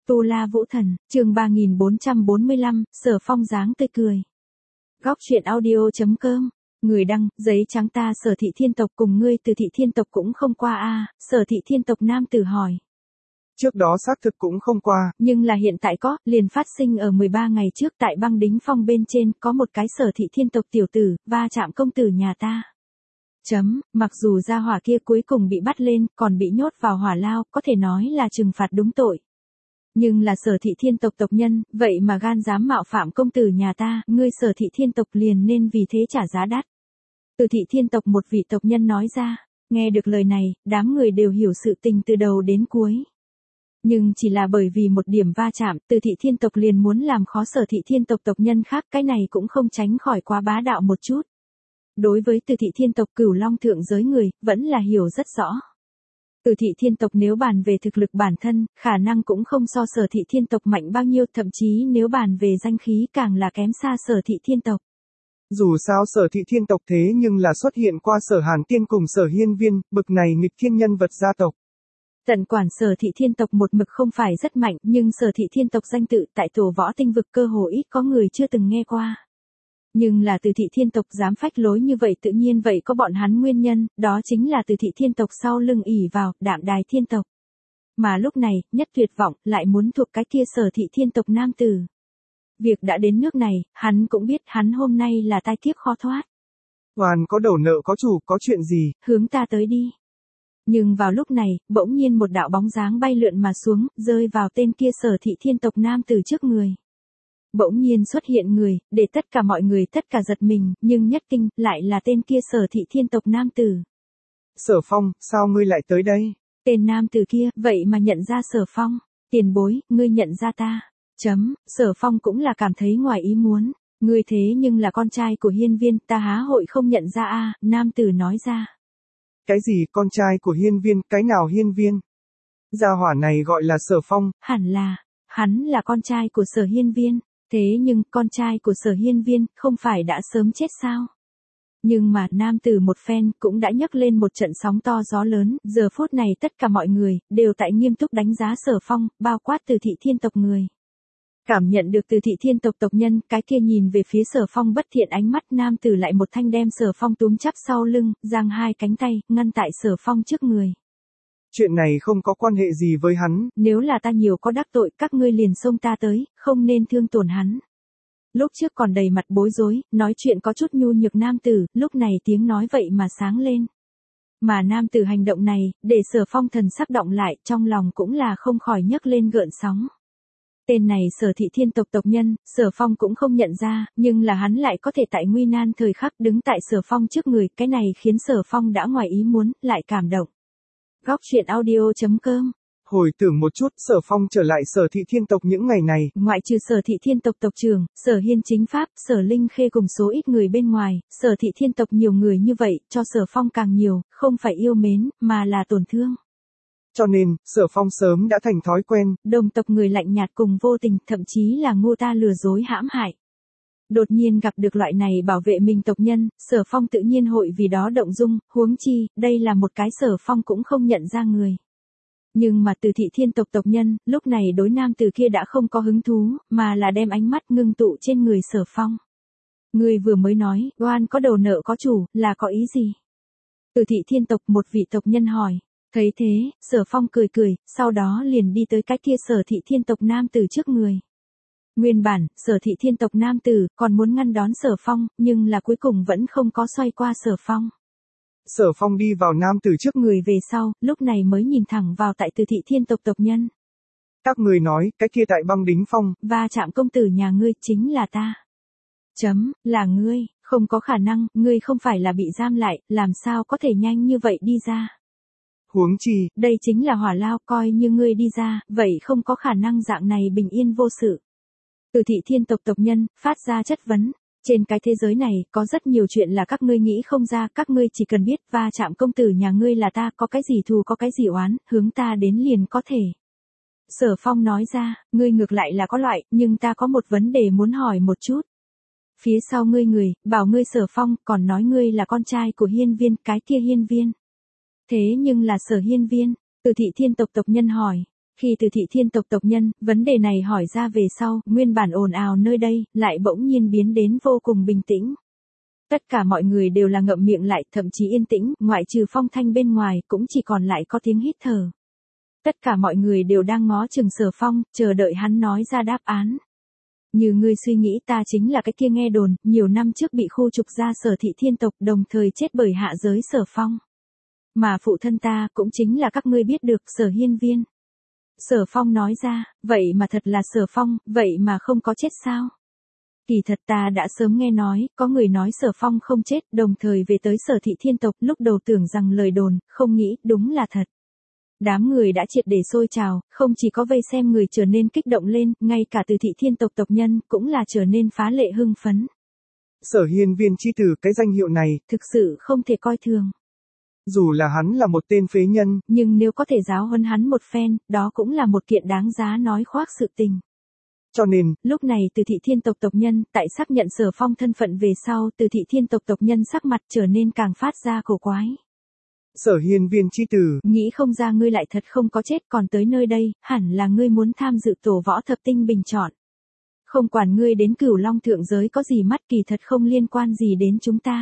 Tu La Vũ Thần, chương 3445, Sở Phong dáng tươi cười. Góc truyện audio.com. Người đăng, giấy trắng ta Sở Thị Thiên Tộc cùng ngươi Từ Thị Thiên Tộc cũng không qua a. Sở Thị Thiên Tộc nam tử hỏi. Trước đó xác thực cũng không qua. Nhưng là hiện tại có, liền phát sinh ở 13 ngày trước tại băng đính phong bên trên có một cái Sở Thị Thiên Tộc tiểu tử, va chạm công tử nhà ta. Mặc dù gia hỏa kia cuối cùng bị bắt lên, còn bị nhốt vào hỏa lao, có thể nói là trừng phạt đúng tội. Nhưng là Sở Thị Thiên Tộc tộc nhân, vậy mà gan dám mạo phạm công tử nhà ta, ngươi Sở Thị Thiên Tộc liền nên vì thế trả giá đắt. Từ Thị Thiên Tộc một vị tộc nhân nói ra, nghe được lời này, đám người đều hiểu sự tình từ đầu đến cuối. Nhưng chỉ là bởi vì một điểm va chạm, Từ Thị Thiên Tộc liền muốn làm khó Sở Thị Thiên Tộc tộc nhân khác, cái này cũng không tránh khỏi quá bá đạo một chút. Đối với Từ Thị Thiên Tộc Cửu Long thượng giới người, vẫn là hiểu rất rõ. Từ Thị Thiên Tộc nếu bàn về thực lực bản thân, khả năng cũng không so Sở Thị Thiên Tộc mạnh bao nhiêu, thậm chí nếu bàn về danh khí càng là kém xa Sở Thị Thiên Tộc. Dù sao Sở Thị Thiên Tộc thế nhưng là xuất hiện qua Sở Hàn Tiên cùng Sở Hiên Viên, bực này nghịch thiên nhân vật gia tộc. Tận quản Sở Thị Thiên Tộc một mực không phải rất mạnh, nhưng Sở Thị Thiên Tộc danh tự tại tổ võ tinh vực cơ hồ ít có người chưa từng nghe qua. Nhưng là Từ Thị Thiên Tộc dám phách lối như vậy tự nhiên vậy có bọn hắn nguyên nhân, đó chính là Từ Thị Thiên Tộc sau lưng ỷ vào Đạm Đài Thiên Tộc. Mà lúc này, nhất tuyệt vọng, lại muốn thuộc cái kia Sở Thị Thiên Tộc nam tử. Việc đã đến nước này, hắn cũng biết hắn hôm nay là tai kiếp khó thoát. Hoàn có đầu nợ có chủ, có chuyện gì? Hướng ta tới đi. Nhưng vào lúc này, bỗng nhiên một đạo bóng dáng bay lượn mà xuống, rơi vào tên kia Sở Thị Thiên Tộc nam tử trước người. Bỗng nhiên xuất hiện người, để tất cả mọi người tất cả giật mình, nhưng nhất kinh, lại là tên kia Sở Thị Thiên Tộc nam tử. Sở Phong, sao ngươi lại tới đây? Tên nam tử kia, vậy mà nhận ra Sở Phong. Tiền bối, ngươi nhận ra ta. Sở Phong cũng là cảm thấy ngoài ý muốn. Ngươi thế nhưng là con trai của Hiên Viên, ta há hội không nhận ra a. Nam tử nói ra. Cái gì con trai của Hiên Viên, cái nào Hiên Viên? Gia hỏa này gọi là Sở Phong. Hẳn là, hắn là con trai của Sở Hiên Viên. Thế nhưng, con trai của Sở Hiên Viên, không phải đã sớm chết sao? Nhưng mà, nam tử một phen, cũng đã nhấc lên một trận sóng to gió lớn, giờ phút này tất cả mọi người, đều tại nghiêm túc đánh giá Sở Phong, bao quát Từ Thị Thiên Tộc người. Cảm nhận được Từ Thị Thiên Tộc tộc nhân, cái kia nhìn về phía Sở Phong bất thiện ánh mắt, nam tử lại một thanh đem Sở Phong túm chắp sau lưng, giang hai cánh tay, ngăn tại Sở Phong trước người. Chuyện này không có quan hệ gì với hắn. Nếu là ta nhiều có đắc tội, các ngươi liền xông ta tới, không nên thương tổn hắn. Lúc trước còn đầy mặt bối rối, nói chuyện có chút nhu nhược nam tử, lúc này tiếng nói vậy mà sáng lên. Mà nam tử hành động này, để Sở Phong thần sắc động lại, trong lòng cũng là không khỏi nhấc lên gợn sóng. Tên này Sở Thị Thiên Tộc tộc nhân, Sở Phong cũng không nhận ra, nhưng là hắn lại có thể tại nguy nan thời khắc đứng tại Sở Phong trước người, cái này khiến Sở Phong đã ngoài ý muốn, lại cảm động. Góc truyện audio.com. Hồi tưởng một chút, Sở Phong trở lại Sở Thị Thiên Tộc những ngày này. Ngoại trừ Sở Thị Thiên Tộc tộc trưởng, Sở Hiên Chính Pháp, Sở Linh Khê cùng số ít người bên ngoài, Sở Thị Thiên Tộc nhiều người như vậy, cho Sở Phong càng nhiều, không phải yêu mến, mà là tổn thương. Cho nên, Sở Phong sớm đã thành thói quen. Đồng tộc người lạnh nhạt cùng vô tình, thậm chí là ngu ta lừa dối hãm hại. Đột nhiên gặp được loại này bảo vệ mình tộc nhân, Sở Phong tự nhiên hội vì đó động dung, huống chi, đây là một cái Sở Phong cũng không nhận ra người. Nhưng mà Từ Thị Thiên Tộc tộc nhân, lúc này đối nam từ kia đã không có hứng thú, mà là đem ánh mắt ngưng tụ trên người Sở Phong. Người vừa mới nói, oan có đầu nợ có chủ, là có ý gì? Từ Thị Thiên Tộc một vị tộc nhân hỏi. Thấy thế, Sở Phong cười cười, sau đó liền đi tới cái kia Sở Thị Thiên Tộc nam tử trước người. Nguyên bản, Sở Thị Thiên Tộc nam tử còn muốn ngăn đón Sở Phong, nhưng là cuối cùng vẫn không có xoay qua Sở Phong. Sở Phong đi vào nam tử trước người về sau, lúc này mới nhìn thẳng vào tại Từ Thị Thiên Tộc tộc nhân. Các người nói, cái kia tại băng đính phong. Va chạm công tử nhà ngươi chính là ta. Là ngươi, không có khả năng, ngươi không phải là bị giam lại, làm sao có thể nhanh như vậy đi ra. Huống chi, đây chính là hỏa lao, coi như ngươi đi ra, vậy không có khả năng dạng này bình yên vô sự. Từ Thị Thiên Tộc tộc nhân, phát ra chất vấn. Trên cái thế giới này, có rất nhiều chuyện là các ngươi nghĩ không ra, các ngươi chỉ cần biết va chạm công tử nhà ngươi là ta, có cái gì thù có cái gì oán, hướng ta đến liền có thể. Sở Phong nói ra, ngươi ngược lại là có loại, nhưng ta có một vấn đề muốn hỏi một chút. Phía sau ngươi người, bảo ngươi Sở Phong, còn nói ngươi là con trai của Hiên Viên, cái kia Hiên Viên. Thế nhưng là Sở Hiên Viên, Từ Thị Thiên Tộc tộc nhân hỏi. Khi Từ Thị Thiên tộc tộc nhân, vấn đề này hỏi ra về sau, nguyên bản ồn ào nơi đây, lại bỗng nhiên biến đến vô cùng bình tĩnh. Tất cả mọi người đều là ngậm miệng lại, thậm chí yên tĩnh, ngoại trừ Phong Thanh bên ngoài, cũng chỉ còn lại có tiếng hít thở. Tất cả mọi người đều đang ngó chừng Sở Phong, chờ đợi hắn nói ra đáp án. Như ngươi suy nghĩ, ta chính là cái kia nghe đồn, nhiều năm trước bị khu trục ra Sở Thị Thiên tộc, đồng thời chết bởi hạ giới Sở Phong. Mà phụ thân ta cũng chính là các ngươi biết được Sở Hiên Viên. Sở Phong nói ra, vậy mà thật là Sở Phong, vậy mà không có chết sao? Kỳ thật ta đã sớm nghe nói, có người nói Sở Phong không chết, đồng thời về tới Sở Thị Thiên tộc, lúc đầu tưởng rằng lời đồn, không nghĩ, đúng là thật. Đám người đã triệt để sôi trào, không chỉ có vây xem người trở nên kích động lên, ngay cả Từ Thị Thiên tộc tộc nhân, cũng là trở nên phá lệ hưng phấn. Sở Hiên Viên chi tử, cái danh hiệu này, thực sự không thể coi thường. Dù là hắn là một tên phế nhân, nhưng nếu có thể giáo huấn hắn một phen, đó cũng là một kiện đáng giá nói khoác sự tình. Cho nên, lúc này Từ Thị Thiên tộc tộc nhân, tại xác nhận Sở Phong thân phận về sau, Từ Thị Thiên tộc tộc nhân sắc mặt trở nên càng phát ra cổ quái. Sở Hiên Viên chi tử, nghĩ không ra ngươi lại thật không có chết còn tới nơi đây, hẳn là ngươi muốn tham dự tổ võ thập tinh bình chọn. Không quản ngươi đến Cửu Long thượng giới có gì mắt, kỳ thật không liên quan gì đến chúng ta.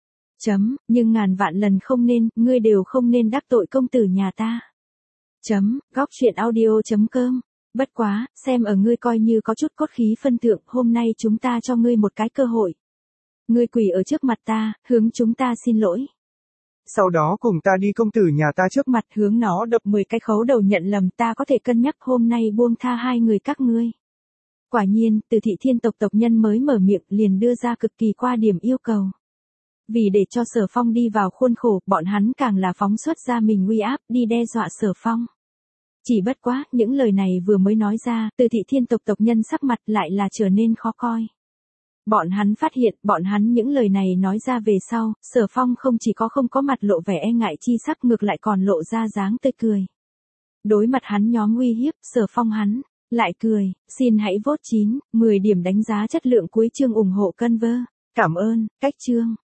Nhưng ngàn vạn lần không nên, ngươi đều không nên đắc tội công tử nhà ta. Góc truyện audio.com. Bất quá, xem ở ngươi coi như có chút cốt khí phân thượng, hôm nay chúng ta cho ngươi một cái cơ hội. Ngươi quỳ ở trước mặt ta, hướng chúng ta xin lỗi. Sau đó cùng ta đi công tử nhà ta trước mặt, hướng nó đập 10 cái khấu đầu nhận lầm, ta có thể cân nhắc hôm nay buông tha hai người các ngươi. Quả nhiên, Từ Thị Thiên tộc tộc nhân mới mở miệng liền đưa ra cực kỳ qua điểm yêu cầu. Vì để cho Sở Phong đi vào khuôn khổ, bọn hắn càng là phóng xuất ra mình uy áp, đi đe dọa Sở Phong. Chỉ bất quá, những lời này vừa mới nói ra, Từ Thị Thiên tộc tộc nhân sắc mặt lại là trở nên khó coi. Bọn hắn phát hiện, bọn hắn những lời này nói ra về sau, Sở Phong không chỉ có không có mặt lộ vẻ e ngại chi sắc, ngược lại còn lộ ra dáng tươi cười. Đối mặt hắn nhóm uy hiếp, Sở Phong hắn lại cười, xin hãy vote 9, 10 điểm đánh giá chất lượng cuối chương ủng hộ Conver. Cảm ơn, cách chương.